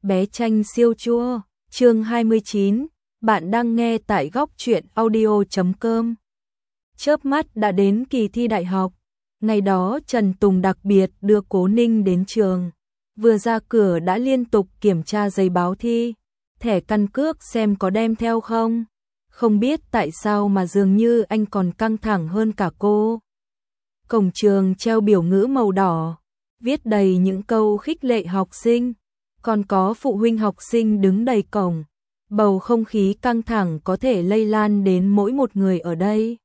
Bé Tranh siêu chua, chương 29, bạn đang nghe tại góc truyện audio.com. Chớp mắt đã đến kỳ thi đại học, ngày đó Trần Tùng đặc biệt đưa Cố Ninh đến trường. Vừa ra cửa đã liên tục kiểm tra giấy báo thi, thẻ căn cước xem có đem theo không. Không biết tại sao mà dường như anh còn căng thẳng hơn cả cô. Cổng trường treo biểu ngữ màu đỏ, viết đầy những câu khích lệ học sinh. Còn có phụ huynh học sinh đứng đầy cổng, bầu không khí căng thẳng có thể lây lan đến mỗi một người ở đây.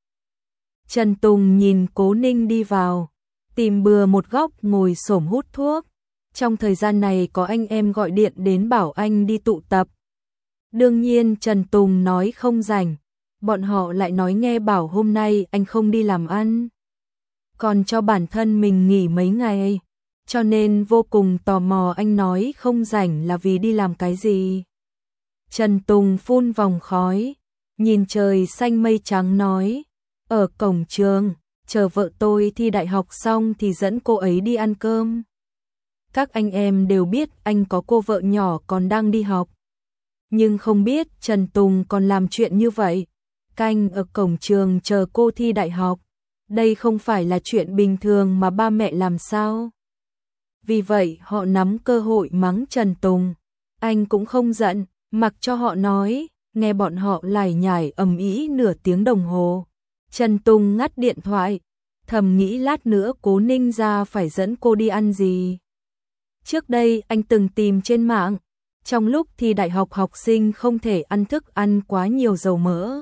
Trần Tùng nhìn Cố Ninh đi vào, tìm bừa một góc ngồi xổm hút thuốc. Trong thời gian này có anh em gọi điện đến bảo anh đi tụ tập. Đương nhiên Trần Tùng nói không rảnh, bọn họ lại nói nghe bảo hôm nay anh không đi làm ăn, còn cho bản thân mình nghỉ mấy ngày. Cho nên vô cùng tò mò anh nói không rảnh là vì đi làm cái gì. Trần Tùng phun vòng khói, nhìn trời xanh mây trắng nói, ở cổng trường, chờ vợ tôi thi đại học xong thì dẫn cô ấy đi ăn cơm. Các anh em đều biết anh có cô vợ nhỏ còn đang đi học, nhưng không biết Trần Tùng còn làm chuyện như vậy, canh ở cổng trường chờ cô thi đại học. Đây không phải là chuyện bình thường mà ba mẹ làm sao? Vì vậy họ nắm cơ hội mắng Trần Tùng. Anh cũng không giận, mặc cho họ nói, nghe bọn họ lải nhải ầm ĩ nửa tiếng đồng hồ. Trần Tùng ngắt điện thoại, thầm nghĩ lát nữa Cố Ninh ra phải dẫn cô đi ăn gì. Trước đây anh từng tìm trên mạng, trong lúc thi đại học học sinh không thể ăn thức ăn quá nhiều dầu mỡ.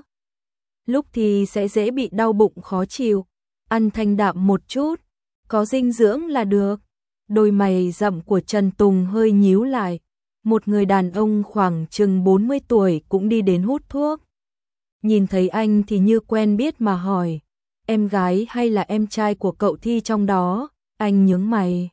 Lúc thì sẽ dễ bị đau bụng khó chịu, ăn thanh đạm một chút, có dinh dưỡng là được. Đôi mày rậm của Trần Tùng hơi nhíu lại, một người đàn ông khoảng chừng 40 tuổi cũng đi đến hút thuốc. Nhìn thấy anh thì như quen biết mà hỏi, em gái hay là em trai của cậu thi trong đó? Anh nhướng mày,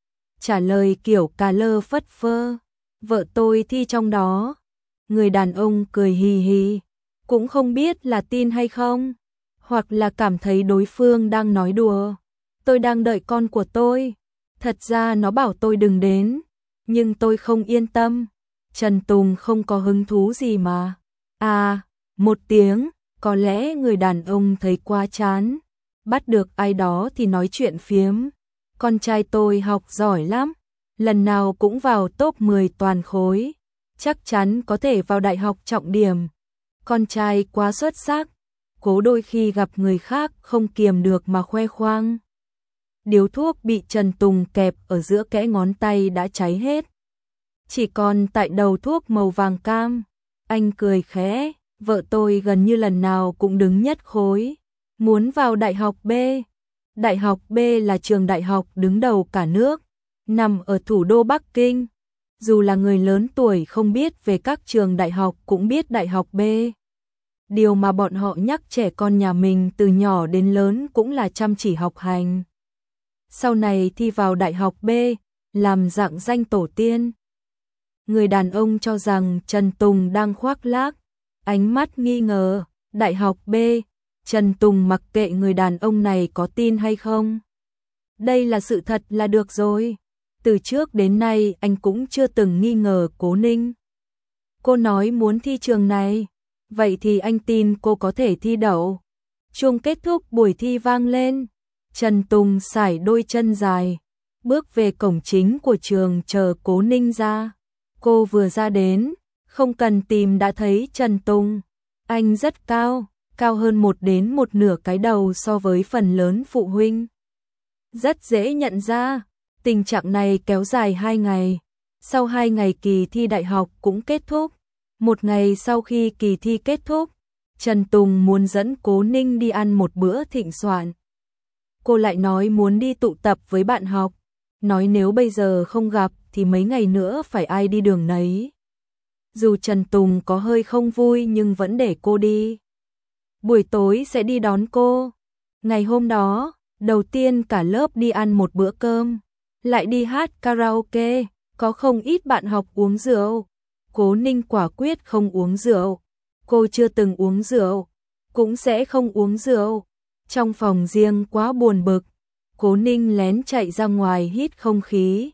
trả lời kiểu cà lơ phất phơ, vợ tôi thi trong đó. Người đàn ông cười hì hì, cũng không biết là tin hay không, hoặc là cảm thấy đối phương đang nói đùa. Tôi đang đợi con của tôi. Thật ra nó bảo tôi đừng đến, nhưng tôi không yên tâm. Trần Tùng không có hứng thú gì mà. À, một tiếng, có lẽ người đàn ông thấy quá chán. Bắt được ai đó thì nói chuyện phiếm. Con trai tôi học giỏi lắm, lần nào cũng vào top 10 toàn khối. Chắc chắn có thể vào đại học trọng điểm. Con trai quá xuất sắc, Cố đôi khi gặp người khác không kiềm được mà khoe khoang. Điếu thuốc bị Trần Tùng kẹp ở giữa kẽ ngón tay đã cháy hết, chỉ còn tại đầu thuốc màu vàng cam. Anh cười khẽ, vợ tôi gần như lần nào cũng đứng nhất khối, muốn vào đại học B. Đại học B là trường đại học đứng đầu cả nước, nằm ở thủ đô Bắc Kinh. Dù là người lớn tuổi không biết về các trường đại học cũng biết đại học B. Điều mà bọn họ nhắc trẻ con nhà mình từ nhỏ đến lớn cũng là chăm chỉ học hành. Sau này thi vào đại học B, làm rạng danh tổ tiên. Người đàn ông cho rằng Trần Tùng đang khoác lác, ánh mắt nghi ngờ. Đại học B, Trần Tùng mặc kệ người đàn ông này có tin hay không. Đây là sự thật là được rồi. Từ trước đến nay anh cũng chưa từng nghi ngờ Cố Ninh. Cô nói muốn thi trường này, vậy thì anh tin cô có thể thi đậu. Chuông kết thúc buổi thi vang lên. Trần Tùng sải đôi chân dài, bước về cổng chính của trường chờ Cố Ninh ra. Cô vừa ra đến, không cần tìm đã thấy Trần Tùng. Anh rất cao, cao hơn 1/1 cái đầu so với phần lớn phụ huynh. Rất dễ nhận ra, tình trạng này kéo dài 2 ngày. Sau 2 ngày kỳ thi đại học cũng kết thúc. Một ngày sau khi kỳ thi kết thúc, Trần Tùng muốn dẫn Cố Ninh đi ăn một bữa thịnh soạn. Cô lại nói muốn đi tụ tập với bạn học, nói nếu bây giờ không gặp thì mấy ngày nữa phải ai đi đường nấy. Dù Trần Tùng có hơi không vui nhưng vẫn để cô đi. Buổi tối sẽ đi đón cô. Ngày hôm đó, đầu tiên cả lớp đi ăn một bữa cơm, lại đi hát karaoke, có không ít bạn học uống rượu. Cố Ninh quả quyết không uống rượu. Cô chưa từng uống rượu, cũng sẽ không uống rượu. Trong phòng riêng quá buồn bực, Cố Ninh lén chạy ra ngoài hít không khí.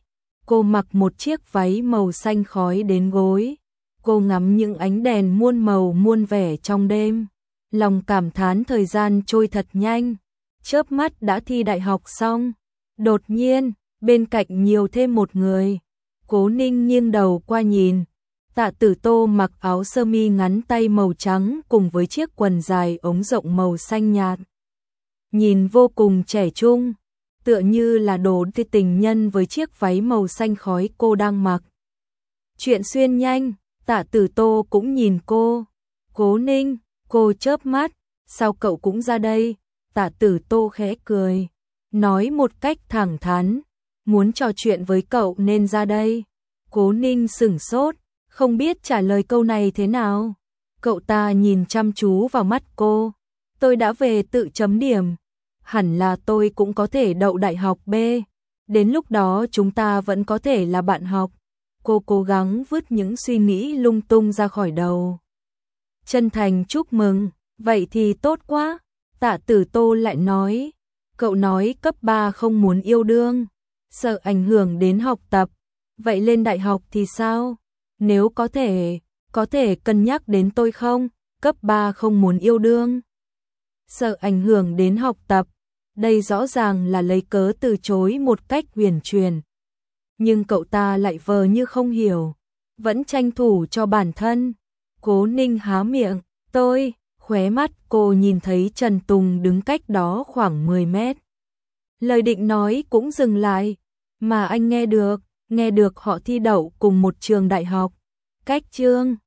Cô mặc một chiếc váy màu xanh khói đến gối. Cô ngắm những ánh đèn muôn màu muôn vẻ trong đêm. Lòng cảm thán thời gian trôi thật nhanh. Chớp mắt đã thi đại học xong. Đột nhiên, bên cạnh nhiều thêm một người. Cố Ninh nghiêng đầu qua nhìn. Tạ Tử Tô mặc áo sơ mi ngắn tay màu trắng cùng với chiếc quần dài ống rộng màu xanh nhạt. Nhìn vô cùng trẻ trung, tựa như là đồ tình nhân với chiếc váy màu xanh khói cô đang mặc. Chuyện xuyên nhanh, Tạ Tử Tô cũng nhìn cô. Cố Ninh, cô chớp mắt, sao cậu cũng ra đây? Tạ Tử Tô khẽ cười, nói một cách thẳng thắn, muốn trò chuyện với cậu nên ra đây. Cố Ninh sửng sốt, không biết trả lời câu này thế nào. Cậu ta nhìn chăm chú vào mắt cô. Tôi đã về tự chấm điểm. Hẳn là tôi cũng có thể đậu đại học B. Đến lúc đó chúng ta vẫn có thể là bạn học. Cô cố gắng vứt những suy nghĩ lung tung ra khỏi đầu. Chân thành chúc mừng, vậy thì tốt quá. Tạ Tử Tô lại nói, cậu nói cấp 3 không muốn yêu đương, sợ ảnh hưởng đến học tập. Vậy lên đại học thì sao? Nếu có thể cân nhắc đến tôi không? Cấp 3 không muốn yêu đương, sợ ảnh hưởng đến học tập. Đây rõ ràng là lấy cớ từ chối một cách huyền truyền. Nhưng cậu ta lại vờ như không hiểu, vẫn tranh thủ cho bản thân. Cố Ninh há miệng, khóe mắt cô nhìn thấy Trần Tùng đứng cách đó khoảng 10 mét. Lời định nói cũng dừng lại, mà anh nghe được họ thi đậu cùng một trường đại học. Cách chương